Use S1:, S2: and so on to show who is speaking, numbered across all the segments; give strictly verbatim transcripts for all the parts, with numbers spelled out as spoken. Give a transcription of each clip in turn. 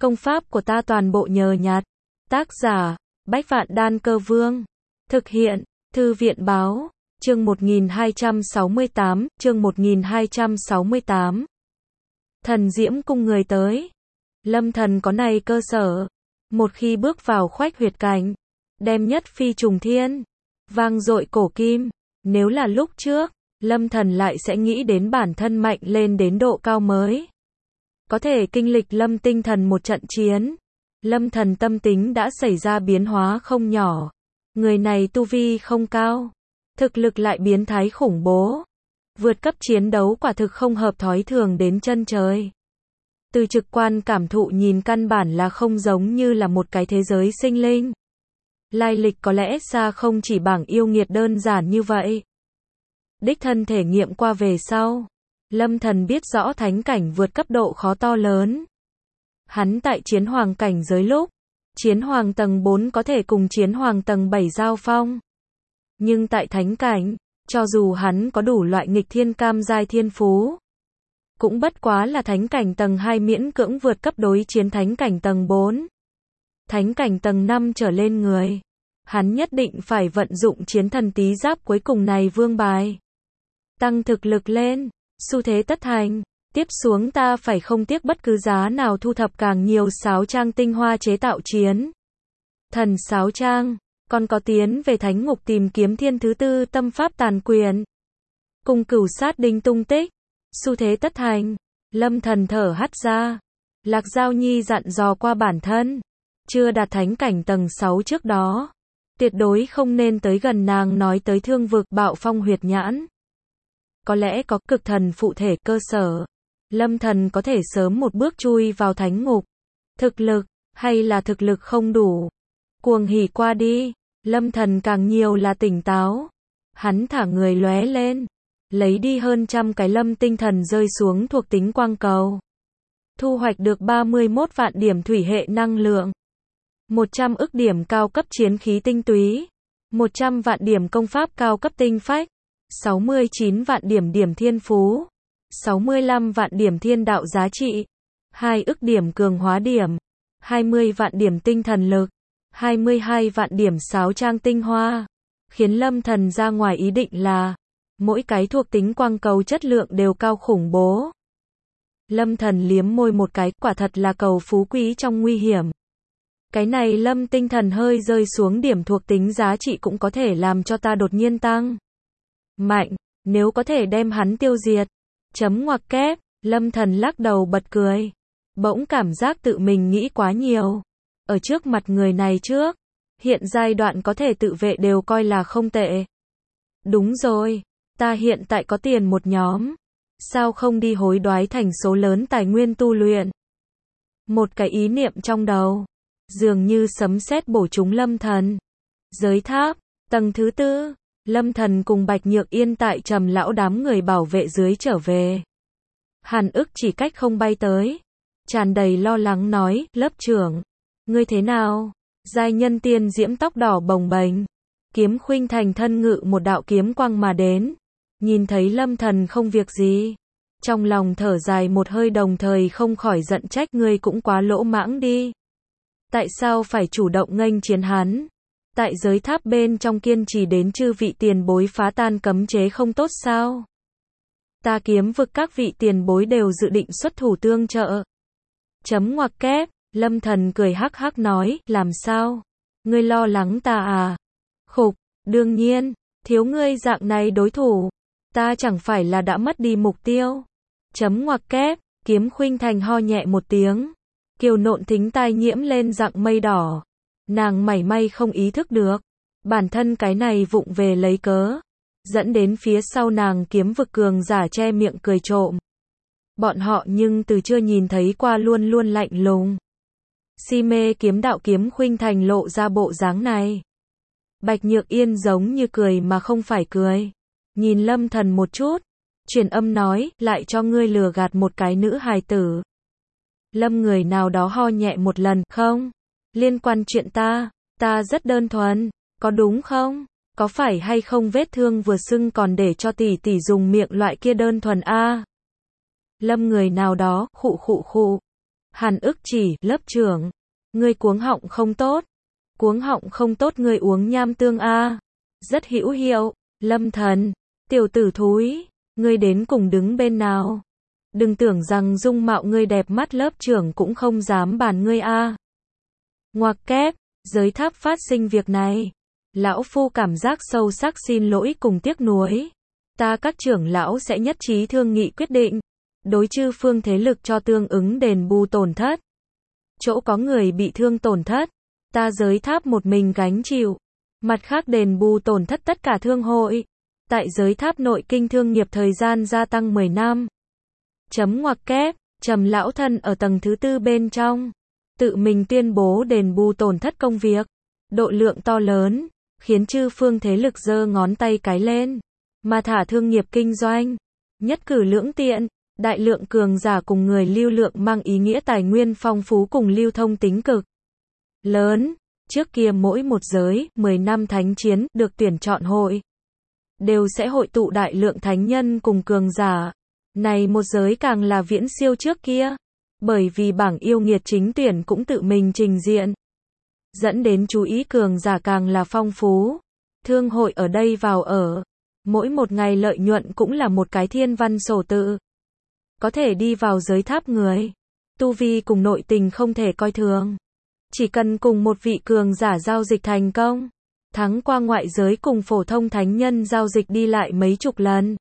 S1: Công pháp của ta toàn bộ nhờ nhặt. Tác giả, Bách Vạn Đan Cơ Vương. Thực hiện, Thư viện báo, chương một nghìn hai trăm sáu mươi tám, chương một nghìn hai trăm sáu mươi tám. Thần Diễm Cung người tới. Lâm Thần có này cơ sở. Một khi bước vào khoách huyệt cảnh, đem nhất phi trùng thiên, vang dội cổ kim. Nếu là lúc trước, Lâm Thần lại sẽ nghĩ đến bản thân mạnh lên đến độ cao mới. Có thể kinh lịch Lâm Tinh Thần một trận chiến. Lâm Thần tâm tính đã xảy ra biến hóa không nhỏ. Người này tu vi không cao, thực lực lại biến thái khủng bố. Vượt cấp chiến đấu quả thực không hợp thói thường đến chân trời. Từ trực quan cảm thụ nhìn căn bản là không giống như là một cái thế giới sinh linh. Lai lịch có lẽ xa không chỉ bảng yêu nghiệt đơn giản như vậy. Đích thân thể nghiệm qua về sau, Lâm Thần biết rõ thánh cảnh vượt cấp độ khó to lớn. Hắn tại chiến hoàng cảnh giới lúc, chiến hoàng tầng bốn có thể cùng chiến hoàng tầng bảy giao phong. Nhưng tại thánh cảnh, cho dù hắn có đủ loại nghịch thiên cam giai thiên phú, cũng bất quá là thánh cảnh tầng hai miễn cưỡng vượt cấp đối chiến thánh cảnh tầng bốn. Thánh cảnh tầng năm trở lên người, hắn nhất định phải vận dụng chiến thần tí giáp cuối cùng này vương bài. Tăng thực lực lên, xu thế tất thành. Tiếp xuống ta phải không tiếc bất cứ giá nào thu thập càng nhiều sáo trang tinh hoa chế tạo chiến thần sáo trang, còn có tiến về thánh ngục tìm kiếm thiên thứ tư tâm pháp tàn quyền, cùng cửu sát đinh tung tích. Xu thế tất thành. Lâm Thần thở hắt ra. Lạc Giao Nhi dặn dò qua bản thân, chưa đạt thánh cảnh tầng sáu trước đó, tuyệt đối không nên tới gần nàng nói tới thương vực bạo phong huyệt nhãn. Có lẽ có cực thần phụ thể cơ sở, Lâm Thần có thể sớm một bước chui vào thánh ngục. Thực lực, hay là thực lực không đủ. Cuồng hỉ qua đi, Lâm Thần càng nhiều là tỉnh táo. Hắn thả người lóe lên, lấy đi hơn trăm cái lâm tinh thần rơi xuống thuộc tính quang cầu. Thu hoạch được ba mươi mốt vạn điểm thủy hệ năng lượng, một trăm ức điểm cao cấp chiến khí tinh túy, một trăm vạn điểm công pháp cao cấp tinh phách, sáu mươi chín vạn điểm điểm thiên phú, sáu mươi lăm vạn điểm thiên đạo giá trị, hai ức điểm cường hóa điểm, hai mươi vạn điểm tinh thần lực, hai mươi hai vạn điểm sáo trang tinh hoa. Khiến Lâm Thần ra ngoài ý định là, mỗi cái thuộc tính quang cầu chất lượng đều cao khủng bố. Lâm Thần liếm môi một cái, quả thật là cầu phú quý trong nguy hiểm. Cái này Lâm Tinh Thần hơi rơi xuống điểm thuộc tính giá trị cũng có thể làm cho ta đột nhiên tăng mạnh, nếu có thể đem hắn tiêu diệt. Chấm ngoặc kép, Lâm Thần lắc đầu bật cười. Bỗng cảm giác tự mình nghĩ quá nhiều. Ở trước mặt người này trước, hiện giai đoạn có thể tự vệ đều coi là không tệ. Đúng rồi, ta hiện tại có tiền một nhóm. Sao không đi hối đoái thành số lớn tài nguyên tu luyện? Một cái ý niệm trong đầu, dường như sấm sét bổ trúng Lâm Thần. Giới tháp, tầng thứ tư. Lâm Thần cùng Bạch Nhược Yên tại Trầm lão đám người bảo vệ dưới trở về. Hàn Ức chỉ cách không bay tới, tràn đầy lo lắng nói, lớp trưởng, ngươi thế nào? Giai nhân tiên diễm tóc đỏ bồng bềnh, kiếm khuynh thành thân ngự một đạo kiếm quang mà đến, nhìn thấy Lâm Thần không việc gì, trong lòng thở dài một hơi đồng thời không khỏi giận trách, ngươi cũng quá lỗ mãng đi. Tại sao phải chủ động nghênh chiến hắn? Tại giới tháp bên trong kiên trì đến chư vị tiền bối phá tan cấm chế không tốt sao? Ta kiếm vực các vị tiền bối đều dự định xuất thủ tương trợ. Chấm ngoặc kép, Lâm Thần cười hắc hắc nói, làm sao? Ngươi lo lắng ta à? Khục, đương nhiên, thiếu ngươi dạng này đối thủ, ta chẳng phải là đã mất đi mục tiêu. Chấm ngoặc kép, kiếm khuynh thành ho nhẹ một tiếng, kiều nộn thính tai nhiễm lên dạng mây đỏ. Nàng mảy may không ý thức được, bản thân cái này vụng về lấy cớ, dẫn đến phía sau nàng kiếm vực cường giả che miệng cười trộm. Bọn họ nhưng từ chưa nhìn thấy qua luôn luôn lạnh lùng. Si mê kiếm đạo kiếm khuynh thành lộ ra bộ dáng này. Bạch Nhược Yên giống như cười mà không phải cười. Nhìn Lâm Thần một chút, truyền âm nói, lại cho ngươi lừa gạt một cái nữ hài tử. Lâm người nào đó ho nhẹ một lần, không? Liên quan chuyện ta, ta rất đơn thuần, có đúng không? Có phải hay không vết thương vừa sưng còn để cho tỷ tỷ dùng miệng loại kia đơn thuần a? Lâm người nào đó, khụ khụ khụ. Hàn ức chỉ, lớp trưởng. Ngươi cuống họng không tốt. Cuống họng không tốt ngươi uống nham tương a. Rất hữu hiệu. Lâm Thần. Tiểu tử thúi. Ngươi đến cùng đứng bên nào? Đừng tưởng rằng dung mạo ngươi đẹp mắt lớp trưởng cũng không dám bàn ngươi a. Ngoặc kép. Giới tháp phát sinh việc này. Lão phu cảm giác sâu sắc xin lỗi cùng tiếc nuối. Ta các trưởng lão sẽ nhất trí thương nghị quyết định. Đối chư phương thế lực cho tương ứng đền bù tổn thất. Chỗ có người bị thương tổn thất. Ta giới tháp một mình gánh chịu. Mặt khác đền bù tổn thất tất cả thương hội. Tại giới tháp nội kinh thương nghiệp thời gian gia tăng mười năm. Chấm ngoặc kép. Trầm lão thân ở tầng thứ tư bên trong. Tự mình tuyên bố đền bù tổn thất công việc. Độ lượng to lớn. Khiến chư phương thế lực giơ ngón tay cái lên. Mà thả thương nghiệp kinh doanh. Nhất cử lưỡng tiện. Đại lượng cường giả cùng người lưu lượng mang ý nghĩa tài nguyên phong phú cùng lưu thông tính cực lớn. Trước kia mỗi một giới, mười năm thánh chiến, được tuyển chọn hội. Đều sẽ hội tụ đại lượng thánh nhân cùng cường giả. Này một giới càng là viễn siêu trước kia. Bởi vì bảng yêu nghiệt chính tuyển cũng tự mình trình diện. Dẫn đến chú ý cường giả càng là phong phú. Thương hội ở đây vào ở. Mỗi một ngày lợi nhuận cũng là một cái thiên văn sổ tự. Có thể đi vào giới tháp người. Tu vi cùng nội tình không thể coi thường. Chỉ cần cùng một vị cường giả giao dịch thành công. Thắng qua ngoại giới cùng phổ thông thánh nhân giao dịch đi lại mấy chục lần.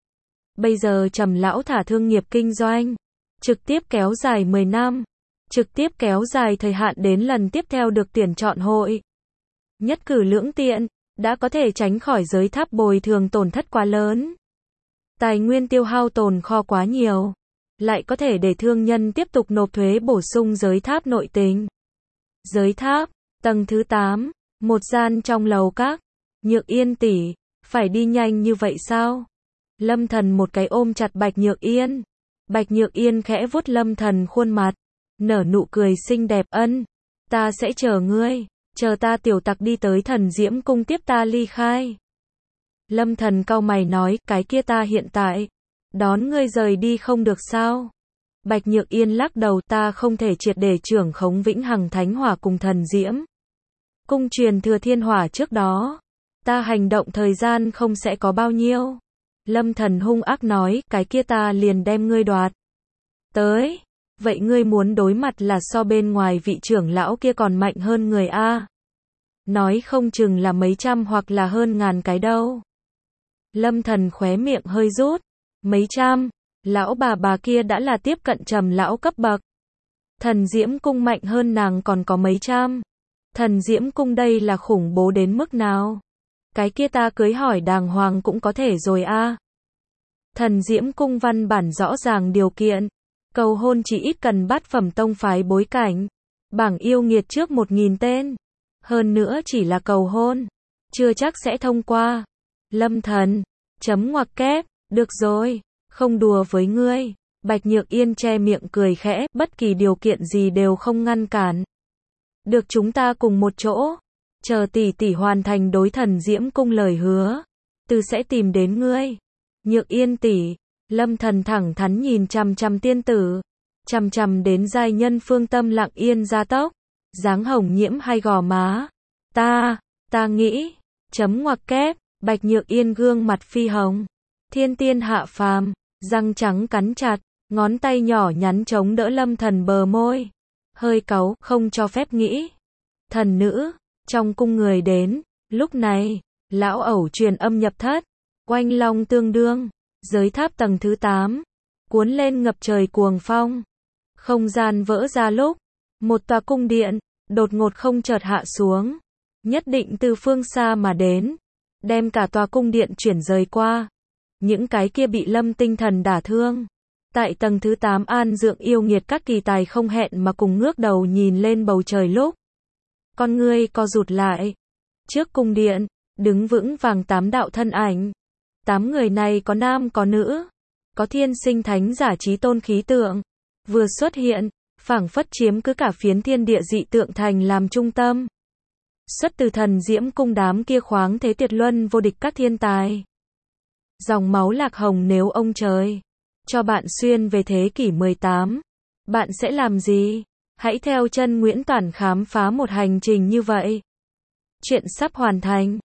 S1: Bây giờ Trầm lão thả thương nghiệp kinh doanh. Trực tiếp kéo dài mười năm. Trực tiếp kéo dài thời hạn đến lần tiếp theo được tuyển chọn hội. Nhất cử lưỡng tiện. Đã có thể tránh khỏi giới tháp bồi thường tổn thất quá lớn. Tài nguyên tiêu hao tồn kho quá nhiều. Lại có thể để thương nhân tiếp tục nộp thuế bổ sung giới tháp nội tình. Giới tháp, tầng thứ tám, một gian trong lầu các. Nhược Yên tỷ, phải đi nhanh như vậy sao? Lâm Thần một cái ôm chặt Bạch Nhược Yên. Bạch Nhược Yên khẽ vuốt Lâm Thần khuôn mặt. Nở nụ cười xinh đẹp ân. Ta sẽ chờ ngươi. Chờ ta tiểu tặc đi tới Thần Diễm cung tiếp ta ly khai. Lâm Thần cau mày nói, cái kia ta hiện tại. Đón ngươi rời đi không được sao? Bạch Nhược Yên lắc đầu, ta không thể triệt để trưởng khống Vĩnh Hằng Thánh Hỏa cùng Thần Diễm cung truyền thừa thiên hỏa trước đó. Ta hành động thời gian không sẽ có bao nhiêu. Lâm Thần hung ác nói, cái kia ta liền đem ngươi đoạt tới. Vậy ngươi muốn đối mặt là so bên ngoài vị trưởng lão kia còn mạnh hơn người a. Nói không chừng là mấy trăm hoặc là hơn ngàn cái đâu. Lâm Thần khóe miệng hơi rút. Mấy trăm, lão bà bà kia đã là tiếp cận Trầm lão cấp bậc. Thần Diễm cung mạnh hơn nàng còn có mấy trăm. Thần Diễm cung đây là khủng bố đến mức nào? Cái kia ta cưới hỏi đàng hoàng cũng có thể rồi a. Thần Diễm cung văn bản rõ ràng điều kiện. Cầu hôn chỉ ít cần bát phẩm tông phái bối cảnh. Bảng yêu nghiệt trước một nghìn tên. Hơn nữa chỉ là cầu hôn. Chưa chắc sẽ thông qua. Lâm Thần. Chấm ngoặc kép. Được rồi. Không đùa với ngươi. Bạch Nhược Yên che miệng cười khẽ. Bất kỳ điều kiện gì đều không ngăn cản. Được chúng ta cùng một chỗ. Chờ tỷ tỷ hoàn thành đối Thần Diễm cung lời hứa. Từ sẽ tìm đến ngươi. Nhược Yên tỷ. Lâm Thần thẳng thắn nhìn chằm chằm tiên tử. Chằm chằm đến giai nhân phương tâm lặng yên ra tốc. Dáng hồng nhiễm hay gò má. Ta, ta nghĩ. Chấm ngoặc kép. Bạch Nhược Yên gương mặt phi hồng. Thiên tiên hạ phàm. Răng trắng cắn chặt. Ngón tay nhỏ nhắn chống đỡ Lâm Thần bờ môi. Hơi cáu, không cho phép nghĩ. Thần nữ. Trong cung người đến. Lúc này, lão ẩu truyền âm nhập thất. Oanh long tương đương. Giới tháp tầng thứ tám. Cuốn lên ngập trời cuồng phong. Không gian vỡ ra lúc. Một tòa cung điện. Đột ngột không chợt hạ xuống. Nhất định từ phương xa mà đến. Đem cả tòa cung điện chuyển rời qua. Những cái kia bị Lâm tinh thần đả thương. Tại tầng thứ tám an dưỡng yêu nghiệt các kỳ tài không hẹn mà cùng ngước đầu nhìn lên bầu trời lúc. Con ngươi co rụt lại. Trước cung điện, đứng vững vàng tám đạo thân ảnh. Tám người này có nam có nữ. Có thiên sinh thánh giả trí tôn khí tượng. Vừa xuất hiện, phảng phất chiếm cứ cả phiến thiên địa dị tượng thành làm trung tâm. Xuất từ Thần Diễm cung đám kia khoáng thế tuyệt luân vô địch các thiên tài. Dòng máu lạc hồng nếu ông trời cho bạn xuyên về thế kỷ mười tám. Bạn sẽ làm gì? Hãy theo chân Nguyễn Toản khám phá một hành trình như vậy. Chuyện sắp hoàn thành.